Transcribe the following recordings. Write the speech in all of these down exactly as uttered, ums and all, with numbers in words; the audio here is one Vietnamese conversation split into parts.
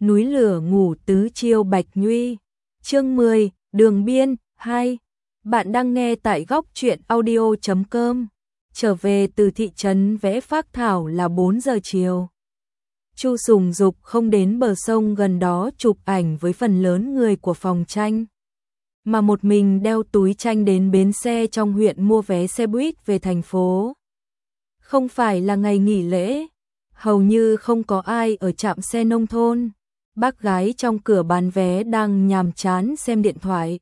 núi lửa ngủ tứ chiêu Bạch Nhuy. Chương mười, Đường Biên, hai. Bạn đang nghe tại góc truyện audio chấm com. Trở về từ thị trấn vẽ phác thảo là bốn giờ chiều. Chu Sùng Dục không đến bờ sông gần đó chụp ảnh với phần lớn người của phòng tranh, mà một mình đeo túi tranh đến bến xe trong huyện mua vé xe buýt về thành phố. Không phải là ngày nghỉ lễ, hầu như không có ai ở trạm xe nông thôn. Bác gái trong cửa bán vé đang nhàm chán xem điện thoại.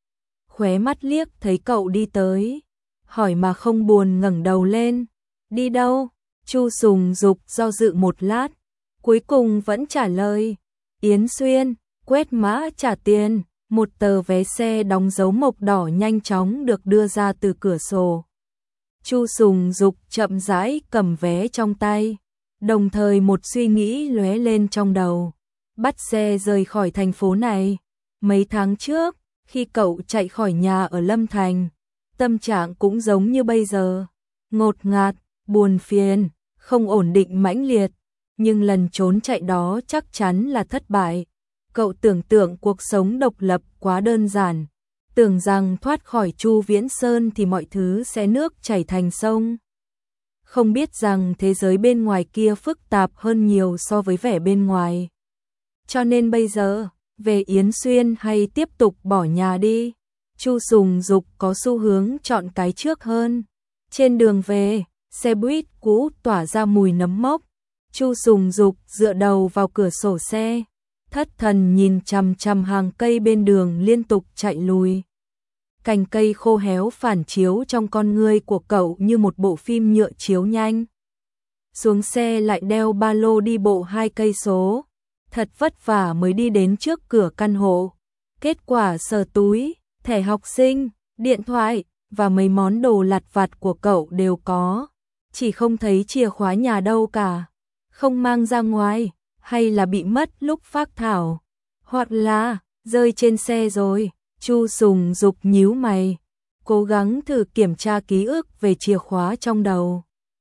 Khóe mắt liếc thấy cậu đi tới, hỏi mà không buồn ngẩng đầu lên. Đi đâu? Chu Sùng Dục do dự một lát, cuối cùng vẫn trả lời. Yến Xuyên. Quét mã trả tiền, một tờ vé xe đóng dấu mộc đỏ nhanh chóng được đưa ra từ cửa sổ. Chu Sùng Dục chậm rãi cầm vé trong tay, đồng thời một suy nghĩ lóe lên trong đầu. Bắt xe rời khỏi thành phố này. Mấy tháng trước, khi cậu chạy khỏi nhà ở Lâm Thành, tâm trạng cũng giống như bây giờ, ngột ngạt, buồn phiền, không ổn định mãnh liệt, nhưng lần trốn chạy đó chắc chắn là thất bại. Cậu tưởng tượng cuộc sống độc lập quá đơn giản, tưởng rằng thoát khỏi Chu Viễn Sơn thì mọi thứ sẽ nước chảy thành sông. Không biết rằng thế giới bên ngoài kia phức tạp hơn nhiều so với vẻ bên ngoài. Cho nên bây giờ, về Yến Xuyên hay tiếp tục bỏ nhà đi? Chu Sùng Dục có xu hướng chọn cái trước hơn. Trên đường về, xe buýt cũ tỏa ra mùi nấm mốc. Chu Sùng Dục dựa đầu vào cửa sổ xe, thất thần nhìn chằm chằm hàng cây bên đường liên tục chạy lùi. Cành cây khô héo phản chiếu trong con ngươi của cậu như một bộ phim nhựa chiếu nhanh. Xuống xe lại đeo ba lô đi bộ hai cây số. Thật vất vả mới đi đến trước cửa căn hộ. Kết quả sờ túi, thẻ học sinh, điện thoại và mấy món đồ lặt vặt của cậu đều có, chỉ không thấy chìa khóa nhà đâu cả. Không mang ra ngoài, hay là bị mất lúc phác thảo, hoặc là rơi trên xe rồi. Chu Sùng Dục nhíu mày, cố gắng thử kiểm tra ký ức về chìa khóa trong đầu.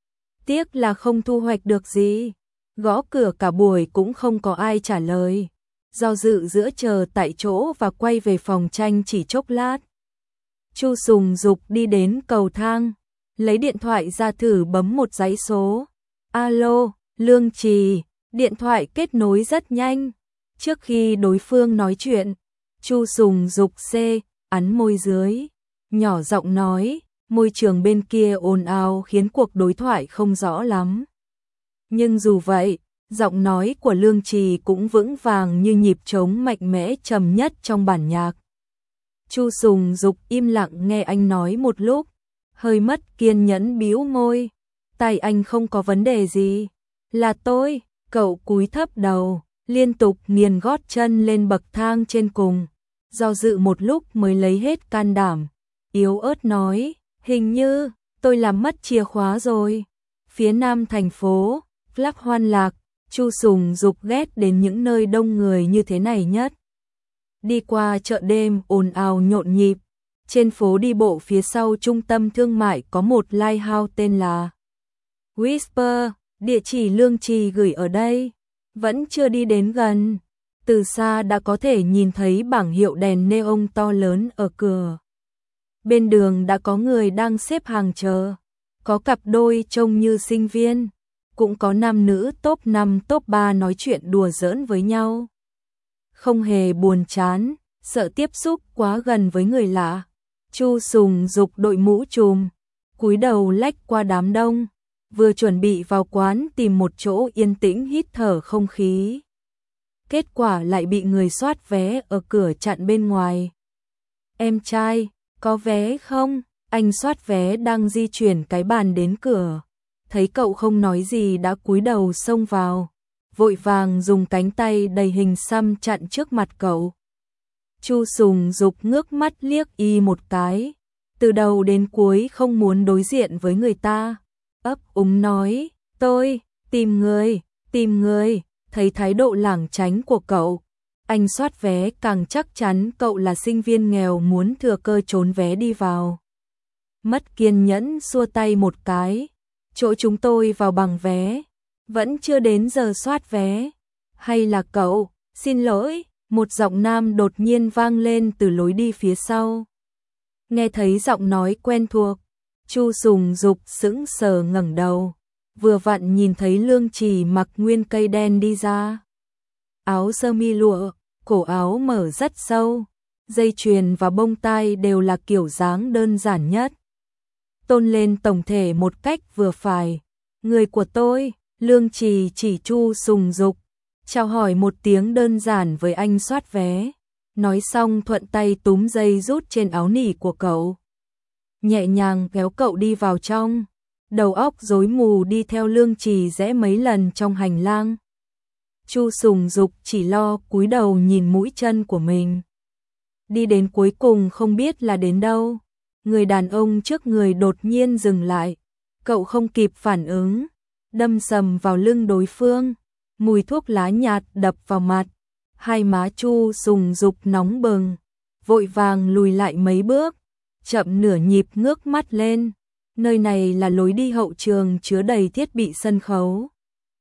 Tiếc là không thu hoạch được gì. Gõ cửa cả buổi cũng không có ai trả lời. Do dự giữa chờ tại chỗ và quay về phòng tranh chỉ chốc lát. Chu Sùng Dục đi đến cầu thang, lấy điện thoại ra thử bấm một dãy số. Alo, Lương Trì. Điện thoại kết nối rất nhanh. Trước khi đối phương nói chuyện, Chu Sùng Dục C ấn môi dưới, nhỏ giọng nói. Môi trường bên kia ồn ào khiến cuộc đối thoại không rõ lắm. Nhưng dù vậy, giọng nói của Lương Trì cũng vững vàng như nhịp trống mạnh mẽ trầm nhất trong bản nhạc. Chu Sùng Dục im lặng nghe anh nói một lúc, hơi mất kiên nhẫn bĩu môi. Tai anh không có vấn đề gì. Là tôi. Cậu cúi thấp đầu, liên tục nghiền gót chân lên bậc thang trên cùng, do dự một lúc mới lấy hết can đảm, yếu ớt nói. Hình như tôi làm mất chìa khóa rồi. Phía nam thành phố, Lắc Hoan Lạc. Chu Sùng Dục ghét đến những nơi đông người như thế này nhất. Đi qua chợ đêm ồn ào nhộn nhịp, trên phố đi bộ phía sau trung tâm thương mại có một lighthouse tên là Whisper, địa chỉ Lương Trì gửi ở đây. Vẫn chưa đi đến gần, từ xa đã có thể nhìn thấy bảng hiệu đèn neon to lớn ở cửa. Bên đường đã có người đang xếp hàng chờ, có cặp đôi trông như sinh viên, cũng có nam nữ top năm top ba nói chuyện đùa giỡn với nhau. Không hề buồn chán, sợ tiếp xúc quá gần với người lạ. Chu Sùng Dục đội mũ trùm, cúi đầu lách qua đám đông, vừa chuẩn bị vào quán tìm một chỗ yên tĩnh hít thở không khí. Kết quả lại bị người soát vé ở cửa chặn bên ngoài. Em trai, có vé không? Anh soát vé đang di chuyển cái bàn đến cửa, thấy cậu không nói gì đã cúi đầu xông vào, vội vàng dùng cánh tay đầy hình xăm chặn trước mặt cậu. Chu Sùng Dục ngước mắt liếc y một cái, từ đầu đến cuối không muốn đối diện với người ta, ấp úng nói. Tôi, tìm người, tìm người. Thấy thái độ lảng tránh của cậu, anh soát vé càng chắc chắn cậu là sinh viên nghèo muốn thừa cơ trốn vé đi vào. Mất kiên nhẫn xua tay một cái. Chỗ chúng tôi vào bằng vé, vẫn chưa đến giờ soát vé. Hay là cậu Xin lỗi, một giọng nam đột nhiên vang lên từ lối đi phía sau. Nghe thấy giọng nói quen thuộc, Chu Sùng Dục sững sờ ngẩng đầu, vừa vặn nhìn thấy Lương Trì mặc nguyên cây đen đi ra. Áo sơ mi lụa, cổ áo mở rất sâu, dây chuyền và bông tai đều là kiểu dáng đơn giản nhất. Tôn lên tổng thể một cách vừa phải. Người của tôi, Lương Trì chỉ Chu Sùng Dục, chào hỏi một tiếng đơn giản với anh soát vé. Nói xong thuận tay túm dây rút trên áo nỉ của cậu. Nhẹ nhàng kéo cậu đi vào trong, đầu óc rối mù đi theo Lương Trì rẽ mấy lần trong hành lang. Chu Sùng Dục chỉ lo cúi đầu nhìn mũi chân của mình. Đi đến cuối cùng không biết là đến đâu, người đàn ông trước người đột nhiên dừng lại, cậu không kịp phản ứng, đâm sầm vào lưng đối phương, mùi thuốc lá nhạt đập vào mặt, hai má Chu Sùng Dục nóng bừng, vội vàng lùi lại mấy bước, chậm nửa nhịp ngước mắt lên, nơi này là lối đi hậu trường chứa đầy thiết bị sân khấu.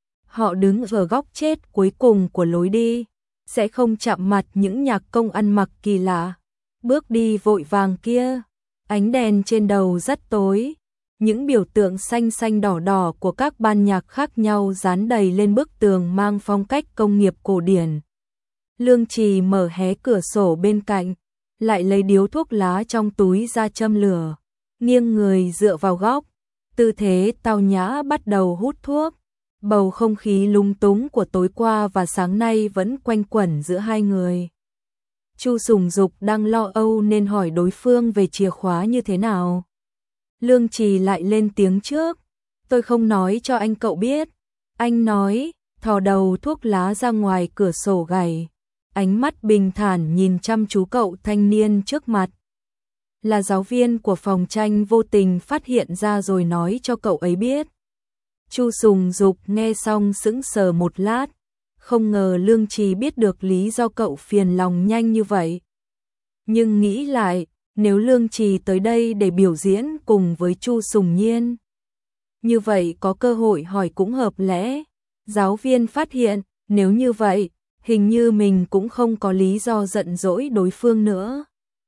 Họ đứng ở góc chết cuối cùng của lối đi, sẽ không chạm mặt những nhạc công ăn mặc kỳ lạ. Bước đi vội vàng kia, ánh đèn trên đầu rất tối, những biểu tượng xanh xanh đỏ đỏ của các ban nhạc khác nhau dán đầy lên bức tường mang phong cách công nghiệp cổ điển. Lương Trì mở hé cửa sổ bên cạnh, lại lấy điếu thuốc lá trong túi ra châm lửa, nghiêng người dựa vào góc, tư thế tao nhã bắt đầu hút thuốc. Bầu không khí lung túng của tối qua và sáng nay vẫn quanh quẩn giữa hai người. Chu Sùng Dục đang lo âu nên hỏi đối phương về chìa khóa như thế nào. Lương Trì lại lên tiếng trước, tôi không nói cho anh cậu biết. Anh nói, thò đầu thuốc lá ra ngoài cửa sổ gầy, ánh mắt bình thản nhìn chăm chú cậu thanh niên trước mặt. Là giáo viên của phòng tranh vô tình phát hiện ra rồi nói cho cậu ấy biết. Chu Sùng Dục nghe xong sững sờ một lát, không ngờ Lương Trì biết được lý do cậu phiền lòng nhanh như vậy. Nhưng nghĩ lại, nếu Lương Trì tới đây để biểu diễn cùng với Chu Sùng Nhiên, như vậy có cơ hội hỏi cũng hợp lẽ. Giáo viên phát hiện, nếu như vậy, hình như mình cũng không có lý do giận dỗi đối phương nữa.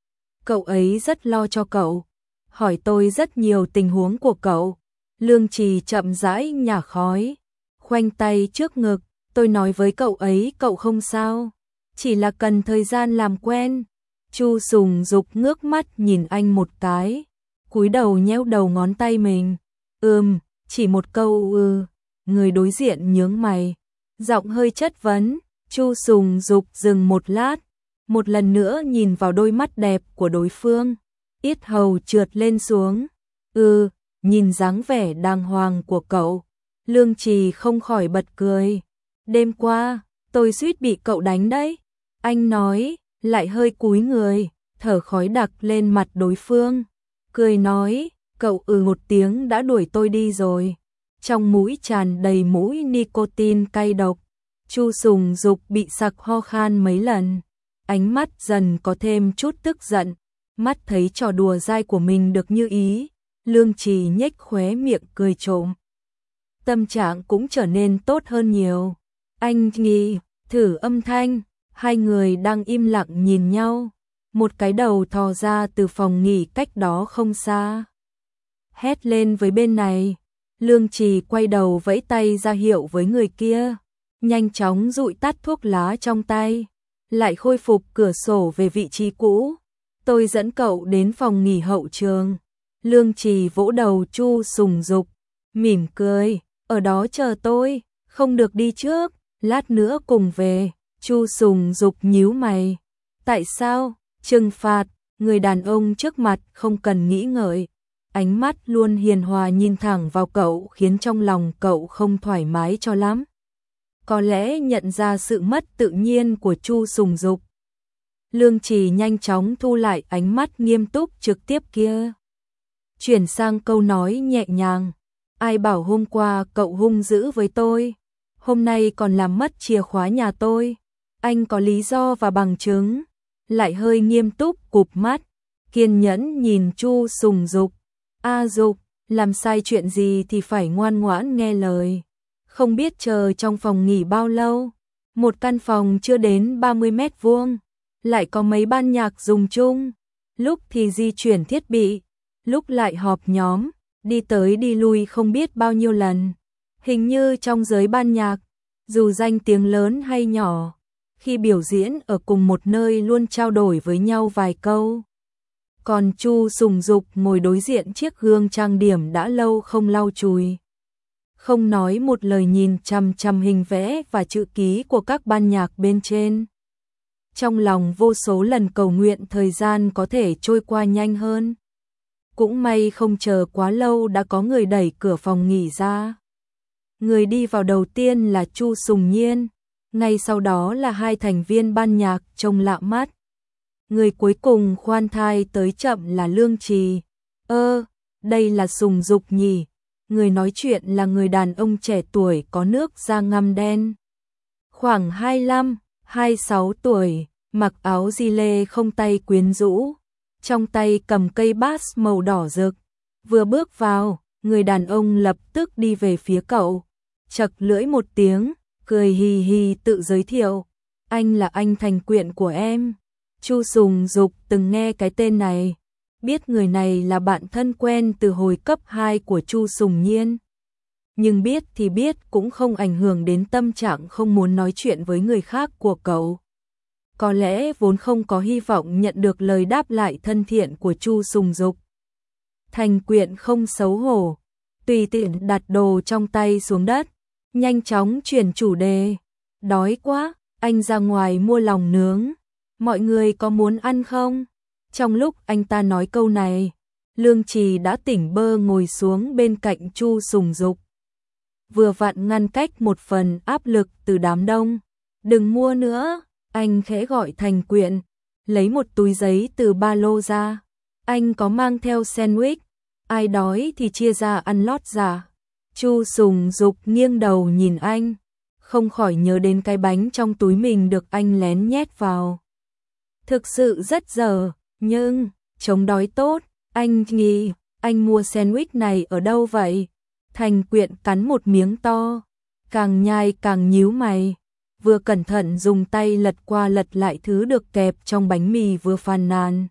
Cậu ấy rất lo cho cậu, hỏi tôi rất nhiều tình huống của cậu. Lương Trì chậm rãi nhả khói, khoanh tay trước ngực, tôi nói với cậu ấy cậu không sao, chỉ là cần thời gian làm quen. Chu Sùng Dục ngước mắt nhìn anh một cái, cúi đầu nhéo đầu ngón tay mình. Ừm, chỉ một câu ư. Người đối diện nhướng mày, giọng hơi chất vấn. Chu Sùng Dục dừng một lát, một lần nữa nhìn vào đôi mắt đẹp của đối phương, yết hầu trượt lên xuống. Ừ. Nhìn dáng vẻ đàng hoàng của cậu, Lương Trì không khỏi bật cười. Đêm qua, tôi suýt bị cậu đánh đấy. Anh nói, lại hơi cúi người, thở khói đặc lên mặt đối phương. Cười nói, cậu ừ một tiếng đã đuổi tôi đi rồi. Trong mũi tràn đầy mũi nicotine cay độc. Chu Sùng Dục bị sặc ho khan mấy lần. Ánh mắt dần có thêm chút tức giận. Mắt thấy trò đùa dai của mình được như ý. Lương Trì nhếch khóe miệng cười trộm. Tâm trạng cũng trở nên tốt hơn nhiều. Anh nghĩ, thử âm thanh, hai người đang im lặng nhìn nhau. Một cái đầu thò ra từ phòng nghỉ cách đó không xa. Hét lên với bên này. Lương Trì quay đầu vẫy tay ra hiệu với người kia. Nhanh chóng dụi tắt thuốc lá trong tay. Lại khôi phục cửa sổ về vị trí cũ. Tôi dẫn cậu đến phòng nghỉ hậu trường. Lương Trì vỗ đầu Chu Sùng Dục, mỉm cười, ở đó chờ tôi, không được đi trước, lát nữa cùng về. Chu Sùng Dục nhíu mày. Tại sao? Trừng phạt. Người đàn ông trước mặt không cần nghĩ ngợi, ánh mắt luôn hiền hòa nhìn thẳng vào cậu khiến trong lòng cậu không thoải mái cho lắm. Có lẽ nhận ra sự mất tự nhiên của Chu Sùng Dục. Lương Trì nhanh chóng thu lại ánh mắt nghiêm túc trực tiếp kia. Chuyển sang câu nói nhẹ nhàng. Ai bảo hôm qua cậu hung dữ với tôi, hôm nay còn làm mất chìa khóa nhà tôi. Anh có lý do và bằng chứng. Lại hơi nghiêm túc cụp mắt, kiên nhẫn nhìn Chu Sùng Dục. A Dục, làm sai chuyện gì thì phải ngoan ngoãn nghe lời. Không biết chờ trong phòng nghỉ bao lâu. Một căn phòng chưa đến ba mươi mét vuông, lại có mấy ban nhạc dùng chung, lúc thì di chuyển thiết bị, lúc lại họp nhóm, đi tới đi lui không biết bao nhiêu lần. Hình như trong giới ban nhạc, dù danh tiếng lớn hay nhỏ, khi biểu diễn ở cùng một nơi luôn trao đổi với nhau vài câu. Còn Chu Sùng Dục ngồi đối diện chiếc gương trang điểm đã lâu không lau chùi, không nói một lời nhìn chằm chằm hình vẽ và chữ ký của các ban nhạc bên trên. Trong lòng vô số lần cầu nguyện thời gian có thể trôi qua nhanh hơn. Cũng may không chờ quá lâu đã có người đẩy cửa phòng nghỉ ra. Người đi vào đầu tiên là Chu Sùng Nhiên, ngay sau đó là hai thành viên ban nhạc trông lạ mắt. Người cuối cùng khoan thai tới chậm là Lương Trì. Ơ, đây là Sùng Dục nhỉ? Người nói chuyện là người đàn ông trẻ tuổi có nước da ngăm đen. Khoảng hai mươi lăm, hai mươi sáu tuổi, mặc áo di lê không tay quyến rũ, trong tay cầm cây bass màu đỏ rực. Vừa bước vào, người đàn ông lập tức đi về phía cậu, chật lưỡi một tiếng, cười hì hì tự giới thiệu. Anh là anh Thành Quyện của em. Chu Sùng Dục từng nghe cái tên này, biết người này là bạn thân quen từ hồi cấp hai của Chu Sùng Nhiên. Nhưng biết thì biết cũng không ảnh hưởng đến tâm trạng không muốn nói chuyện với người khác của cậu. Có lẽ vốn không có hy vọng nhận được lời đáp lại thân thiện của Chu Sùng Dục. Thành Quyện không xấu hổ, tùy tiện đặt đồ trong tay xuống đất, nhanh chóng chuyển chủ đề. Đói quá, anh ra ngoài mua lòng nướng, mọi người có muốn ăn không? Trong lúc anh ta nói câu này, Lương Trì đã tỉnh bơ ngồi xuống bên cạnh Chu Sùng Dục, vừa vặn ngăn cách một phần áp lực từ đám đông. Đừng mua nữa, anh khẽ gọi Thành Quyện, lấy một túi giấy từ ba lô ra. Anh có mang theo sandwich, ai đói thì chia ra ăn lót giả. Chu Sùng Dục nghiêng đầu nhìn anh, không khỏi nhớ đến cái bánh trong túi mình được anh lén nhét vào. Thực sự rất dở, nhưng chống đói tốt. Anh nghĩ, anh mua sandwich này ở đâu vậy? Thành Quyện cắn một miếng to, càng nhai càng nhíu mày, vừa cẩn thận dùng tay lật qua lật lại thứ được kẹp trong bánh mì vừa phàn nàn.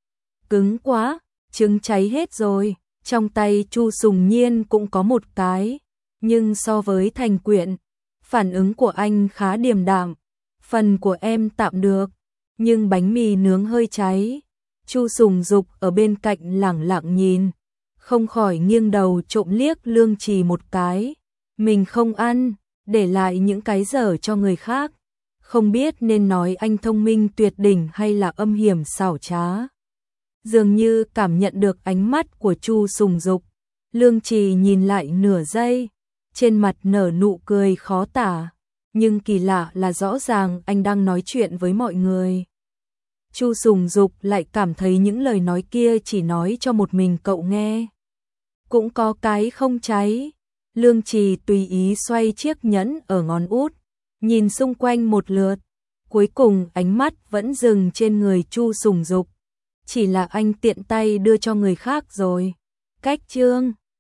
Cứng quá, trứng cháy hết rồi. Trong tay Chu Sùng Nhiên cũng có một cái, nhưng so với Thành Quyện, phản ứng của anh khá điềm đạm. Phần của em tạm được, nhưng bánh mì nướng hơi cháy. Chu Sùng Dục ở bên cạnh lẳng lặng nhìn, không khỏi nghiêng đầu trộm liếc Lương Trì một cái. Mình không ăn, để lại những cái dở cho người khác. Không biết nên nói anh thông minh tuyệt đỉnh hay là âm hiểm xảo trá. Dường như cảm nhận được ánh mắt của Chu Sùng Dục, Lương Trì nhìn lại nửa giây, trên mặt nở nụ cười khó tả, nhưng kỳ lạ là rõ ràng anh đang nói chuyện với mọi người. Chu Sùng Dục lại cảm thấy những lời nói kia chỉ nói cho một mình cậu nghe. Cũng có cái không cháy. Lương Trì tùy ý xoay chiếc nhẫn ở ngón út, nhìn xung quanh một lượt, cuối cùng ánh mắt vẫn dừng trên người Chu Sùng Dục. Chỉ là anh tiện tay đưa cho người khác rồi. Cách chương